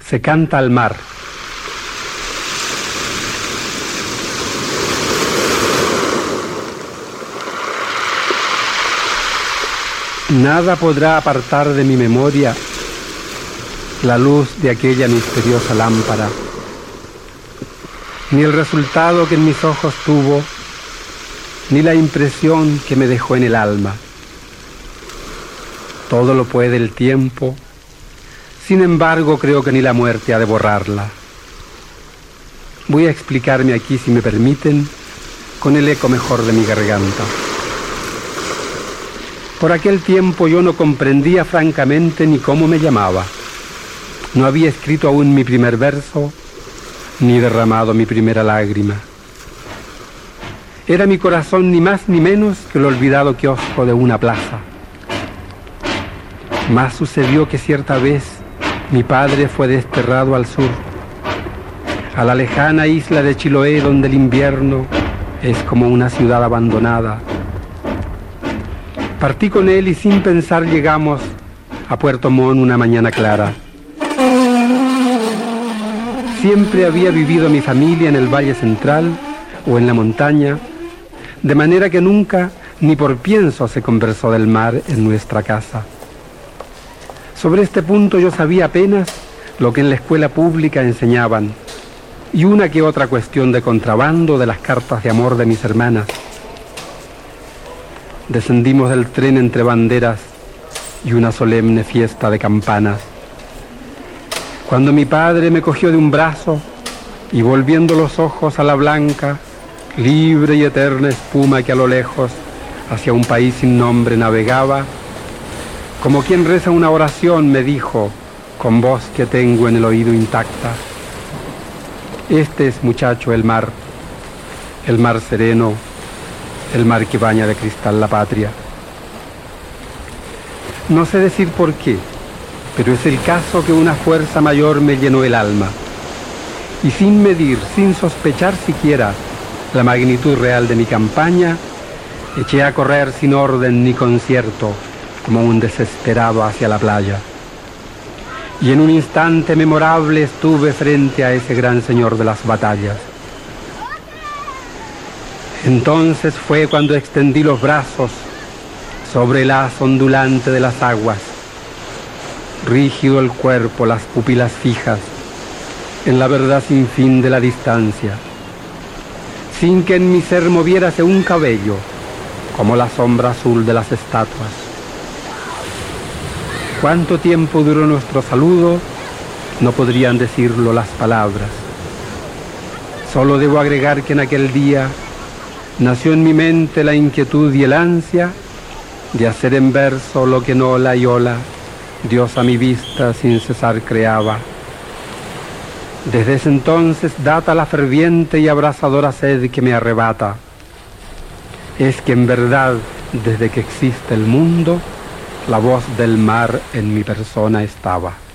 Se canta al mar. Nada podrá apartar de mi memoria la luz de aquella misteriosa lámpara, ni el resultado que en mis ojos tuvo, ni la impresión que me dejó en el alma. Todo lo puede el tiempo, sin embargo creo que ni la muerte ha de borrarla. Voy a explicarme aquí, si me permiten, con el eco mejor de mi garganta. Por aquel tiempo yo no comprendía francamente ni cómo me llamaba. No había escrito aún mi primer verso, ni derramado mi primera lágrima. Era mi corazón ni más ni menos que el olvidado kiosco de una plaza. Mas sucedió que cierta vez mi padre fue desterrado al sur, a la lejana isla de Chiloé, donde el invierno es como una ciudad abandonada. Partí con él y sin pensar llegamos a Puerto Montt una mañana clara. Siempre había vivido mi familia en el Valle Central o en la montaña, de manera que nunca ni por pienso se conversó del mar en nuestra casa. Sobre este punto yo sabía apenas lo que en la escuela pública enseñaban y una que otra cuestión de contrabando de las cartas de amor de mis hermanas. Descendimos del tren entre banderas y una solemne fiesta de campanas, cuando mi padre me cogió de un brazo y volviendo los ojos a la blanca, libre y eterna espuma que a lo lejos hacia un país sin nombre navegaba, como quien reza una oración, me dijo, con voz que tengo en el oído intacta: este es, muchacho, el mar sereno, el mar que baña de cristal la patria. No sé decir por qué, pero es el caso que una fuerza mayor me llenó el alma, y sin medir, sin sospechar siquiera la magnitud real de mi campaña, eché a correr sin orden ni concierto, como un desesperado hacia la playa. Y en un instante memorable estuve frente a ese gran señor de las batallas. Entonces fue cuando extendí los brazos sobre el haz ondulante de las aguas, rígido el cuerpo, las pupilas fijas, en la verdad sin fin de la distancia, sin que en mi ser moviérase un cabello, como la sombra azul de las estatuas. Cuánto tiempo duró nuestro saludo, no podrían decirlo las palabras. Solo debo agregar que en aquel día nació en mi mente la inquietud y el ansia de hacer en verso lo que en ola y ola Dios a mi vista sin cesar creaba. Desde ese entonces data la ferviente y abrasadora sed que me arrebata. Es que en verdad, desde que existe el mundo, la voz del mar en mi persona estaba.